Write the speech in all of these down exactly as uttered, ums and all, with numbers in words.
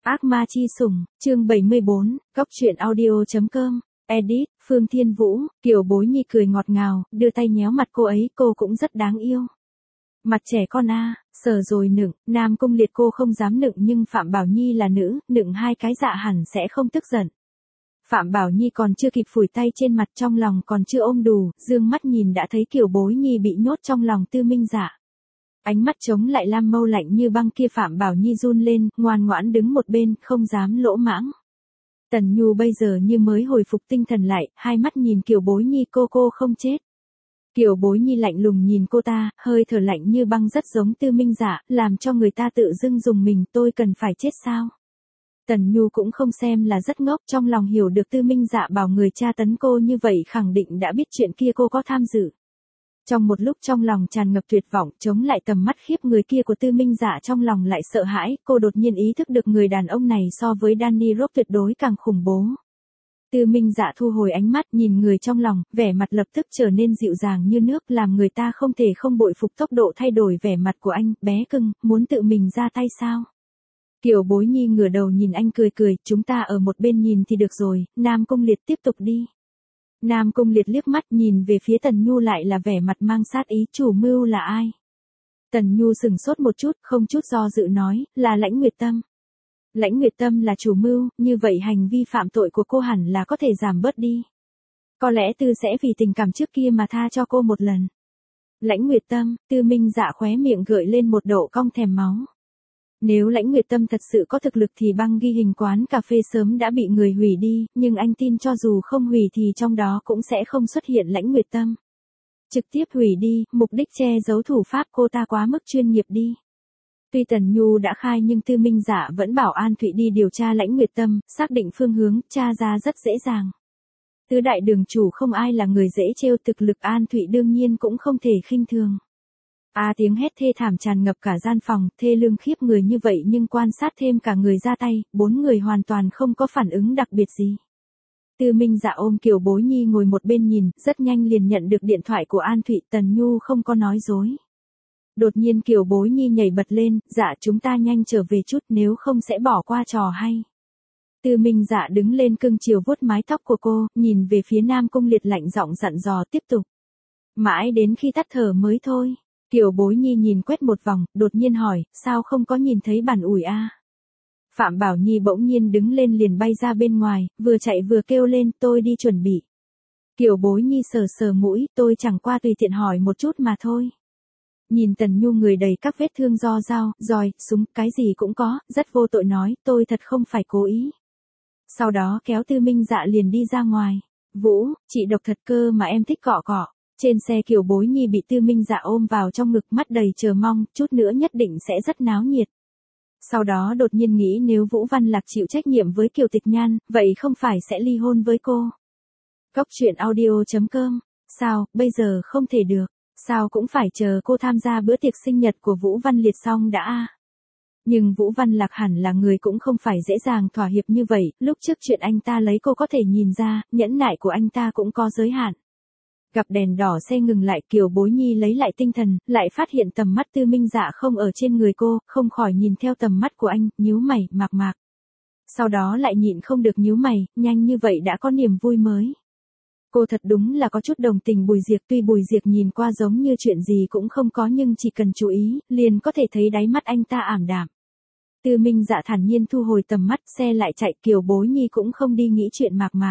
Ác ma chi sủng, chương bảy mươi bốn, góc truyện audio.com, edit, Phương Thiên Vũ, Kiều Bối Nhi cười ngọt ngào, đưa tay nhéo mặt cô ấy, cô cũng rất đáng yêu. Mặt trẻ con a, sờ rồi nựng, Nam Cung Liệt cô không dám nựng nhưng Phạm Bảo Nhi là nữ, nựng hai cái dạ hẳn sẽ không tức giận. Phạm Bảo Nhi còn chưa kịp phủi tay trên mặt, trong lòng còn chưa ôm đủ, dương mắt nhìn đã thấy Kiều Bối Nhi bị nhốt trong lòng Tư Minh Dạ. Ánh mắt chống lại lam mâu lạnh như băng kia, Phạm Bảo Nhi run lên, ngoan ngoãn đứng một bên, không dám lỗ mãng. Tần Nhu bây giờ như mới hồi phục tinh thần lại, hai mắt nhìn Kiều Bối Nhi, cô cô không chết. Kiều Bối Nhi lạnh lùng nhìn cô ta, hơi thở lạnh như băng rất giống Tư Minh Dạ, làm cho người ta tự dưng dùng mình, tôi cần phải chết sao? Tần Nhu cũng không xem là rất ngốc, trong lòng hiểu được Tư Minh Dạ bảo người tra tấn cô như vậy khẳng định đã biết chuyện kia cô có tham dự. Trong một lúc trong lòng tràn ngập tuyệt vọng, chống lại tầm mắt khiếp người kia của Tư Minh Dạ, trong lòng lại sợ hãi, cô đột nhiên ý thức được người đàn ông này so với Danny Rock tuyệt đối càng khủng bố. Tư Minh Dạ thu hồi ánh mắt, nhìn người trong lòng, vẻ mặt lập tức trở nên dịu dàng như nước, làm người ta không thể không bội phục tốc độ thay đổi vẻ mặt của anh. Bé cưng, muốn tự mình ra tay sao? Kiều Bối Nhi ngửa đầu nhìn anh cười cười, chúng ta ở một bên nhìn thì được rồi, Nam Cung Liệt tiếp tục đi. Nam Cung Liệt liếc mắt nhìn về phía Tần Nhu, lại là vẻ mặt mang sát ý, chủ mưu là ai? Tần Nhu sừng sốt một chút, không chút do dự nói, là Lãnh Nguyệt Tâm. Lãnh Nguyệt Tâm là chủ mưu, như vậy hành vi phạm tội của cô hẳn là có thể giảm bớt đi. Có lẽ Tư sẽ vì tình cảm trước kia mà tha cho cô một lần. Lãnh Nguyệt Tâm, Tư Minh Dạ khóe miệng gợi lên một độ cong thèm máu. Nếu Lãnh Nguyệt Tâm thật sự có thực lực thì băng ghi hình quán cà phê sớm đã bị người hủy đi, nhưng anh tin cho dù không hủy thì trong đó cũng sẽ không xuất hiện Lãnh Nguyệt Tâm. Trực tiếp hủy đi, mục đích che giấu thủ pháp, cô ta quá mức chuyên nghiệp đi. Tuy Tần Nhu đã khai nhưng Tư Minh Dạ vẫn bảo An Thụy đi điều tra Lãnh Nguyệt Tâm, xác định phương hướng, tra ra rất dễ dàng. Tứ đại đường chủ không ai là người dễ trêu, thực lực An Thụy đương nhiên cũng không thể khinh thường. A à, tiếng hét thê thảm tràn ngập cả gian phòng, thê lương khiếp người như vậy nhưng quan sát thêm cả người ra tay, bốn người hoàn toàn không có phản ứng đặc biệt gì. Tư Minh Dạ ôm Kiều Bối Nhi ngồi một bên nhìn, rất nhanh liền nhận được điện thoại của An Thụy. Tần Nhu không có nói dối. Đột nhiên Kiều Bối Nhi nhảy bật lên, dạ chúng ta nhanh trở về chút nếu không sẽ bỏ qua trò hay. Tư Minh Dạ đứng lên cưng chiều vuốt mái tóc của cô, nhìn về phía Nam Cung Liệt lạnh giọng dặn dò tiếp tục. Mãi đến khi tắt thở mới thôi. Kiều Bối Nhi nhìn quét một vòng, đột nhiên hỏi, sao không có nhìn thấy bản ủi a? À? Phạm Bảo Nhi bỗng nhiên đứng lên liền bay ra bên ngoài, vừa chạy vừa kêu lên, tôi đi chuẩn bị. Kiều Bối Nhi sờ sờ mũi, tôi chẳng qua tùy tiện hỏi một chút mà thôi. Nhìn Tần Nhu người đầy các vết thương do dao, roi, súng, cái gì cũng có, rất vô tội nói, tôi thật không phải cố ý. Sau đó kéo Tư Minh Dạ liền đi ra ngoài. Vũ, chị độc thật cơ mà em thích cọ cọ. Trên xe Kiều Bối Nhi bị Tư Minh Dạ ôm vào trong ngực, mắt đầy chờ mong, chút nữa nhất định sẽ rất náo nhiệt. Sau đó đột nhiên nghĩ nếu Vũ Văn Lạc chịu trách nhiệm với Kiều Tịch Nhan, vậy không phải sẽ ly hôn với cô. Góc truyện audio.com, sao, bây giờ không thể được, sao cũng phải chờ cô tham gia bữa tiệc sinh nhật của Vũ Văn Liệt xong đã a. Nhưng Vũ Văn Lạc hẳn là người cũng không phải dễ dàng thỏa hiệp như vậy, lúc trước chuyện anh ta lấy cô có thể nhìn ra, nhẫn nại của anh ta cũng có giới hạn. Gặp đèn đỏ xe ngừng lại, Kiều Bối Nhi lấy lại tinh thần, lại phát hiện tầm mắt Tư Minh Dạ không ở trên người cô, không khỏi nhìn theo tầm mắt của anh, nhíu mày, mạc mạc. Sau đó lại nhịn không được nhíu mày, nhanh như vậy đã có niềm vui mới. Cô thật đúng là có chút đồng tình Bùi Diệp, tuy Bùi Diệp nhìn qua giống như chuyện gì cũng không có nhưng chỉ cần chú ý, liền có thể thấy đáy mắt anh ta ảm đạm. Tư Minh Dạ thản nhiên thu hồi tầm mắt, xe lại chạy, Kiều Bối Nhi cũng không đi nghĩ chuyện mạc mạc.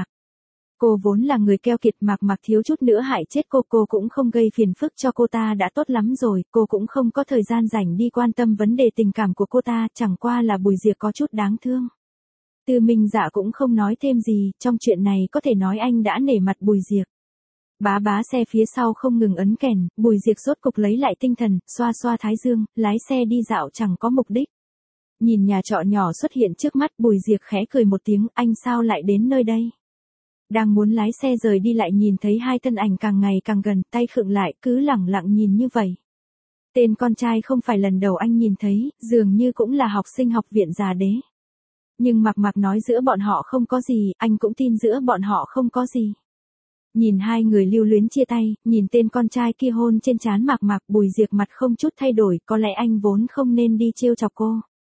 Cô vốn là người keo kiệt, mạc mạc thiếu chút nữa hại chết cô, cô cũng không gây phiền phức cho cô ta đã tốt lắm rồi, cô cũng không có thời gian rảnh đi quan tâm vấn đề tình cảm của cô ta, chẳng qua là Bùi Diệp có chút đáng thương. Tư Minh Dạ cũng không nói thêm gì, trong chuyện này có thể nói anh đã nể mặt Bùi Diệp. Bá bá xe phía sau không ngừng ấn kèn, Bùi Diệp rốt cục lấy lại tinh thần, xoa xoa thái dương, lái xe đi dạo chẳng có mục đích. Nhìn nhà trọ nhỏ xuất hiện trước mắt, Bùi Diệp khẽ cười một tiếng, anh sao lại đến nơi đây? Đang muốn lái xe rời đi lại nhìn thấy hai thân ảnh càng ngày càng gần, tay khựng lại, cứ lẳng lặng nhìn như vậy. Tên con trai không phải lần đầu anh nhìn thấy, dường như cũng là học sinh học viện Già Đế. Nhưng Mạc Mạc nói giữa bọn họ không có gì, anh cũng tin giữa bọn họ không có gì. Nhìn hai người lưu luyến chia tay, nhìn tên con trai kia hôn trên trán Mạc Mạc, Bùi Diệp mặt không chút thay đổi, có lẽ anh vốn không nên đi trêu chọc cô.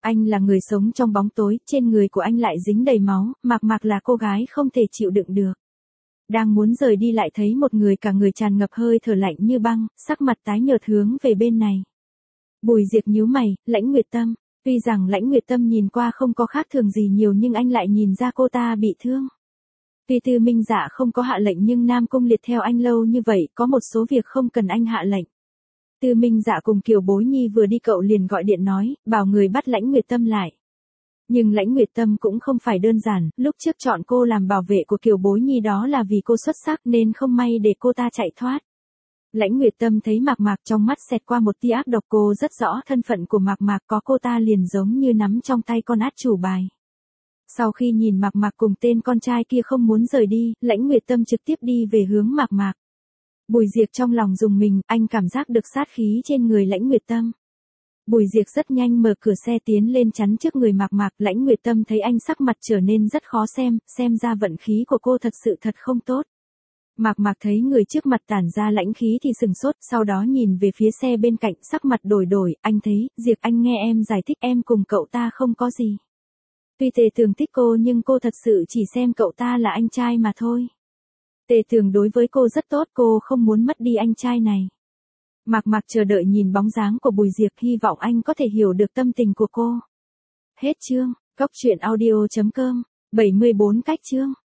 Anh là người sống trong bóng tối, trên người của anh lại dính đầy máu, Mạc Mạc là cô gái không thể chịu đựng được. Đang muốn rời đi lại thấy một người cả người tràn ngập hơi thở lạnh như băng, sắc mặt tái nhợt hướng về bên này. Bùi Diệp nhíu mày, Lãnh Nguyệt Tâm. Tuy rằng Lãnh Nguyệt Tâm nhìn qua không có khác thường gì nhiều nhưng anh lại nhìn ra cô ta bị thương. Tuy Tư Minh Dạ không có hạ lệnh nhưng Nam Cung Liệt theo anh lâu như vậy, có một số việc không cần anh hạ lệnh. Tư Minh Dạ cùng Kiều Bối Nhi vừa đi cậu liền gọi điện nói, bảo người bắt Lãnh Nguyệt Tâm lại. Nhưng Lãnh Nguyệt Tâm cũng không phải đơn giản, lúc trước chọn cô làm bảo vệ của Kiều Bối Nhi đó là vì cô xuất sắc nên không may để cô ta chạy thoát. Lãnh Nguyệt Tâm thấy Mạc Mạc trong mắt xẹt qua một tia ác độc, cô rất rõ thân phận của Mạc Mạc, có cô ta liền giống như nắm trong tay con át chủ bài. Sau khi nhìn Mạc Mạc cùng tên con trai kia không muốn rời đi, Lãnh Nguyệt Tâm trực tiếp đi về hướng Mạc Mạc. Bùi Diệp trong lòng rùng mình, anh cảm giác được sát khí trên người Lãnh Nguyệt Tâm. Bùi Diệp rất nhanh mở cửa xe tiến lên chắn trước người Mạc Mạc, Lãnh Nguyệt Tâm thấy anh sắc mặt trở nên rất khó xem, xem ra vận khí của cô thật sự thật không tốt. Mạc Mạc thấy người trước mặt tản ra lãnh khí thì sừng sốt, sau đó nhìn về phía xe bên cạnh, sắc mặt đổi đổi, anh thấy, Diệp anh nghe em giải thích, em cùng cậu ta không có gì. Tuy Tề Tường thích cô nhưng cô thật sự chỉ xem cậu ta là anh trai mà thôi. Tề Tường đối với cô rất tốt, cô không muốn mất đi anh trai này. Mạc Mạc chờ đợi nhìn bóng dáng của Bùi Diệp, hy vọng anh có thể hiểu được tâm tình của cô. Hết chương, Cóc Truyện Audio chấm com, bảy mươi bốn cách chương.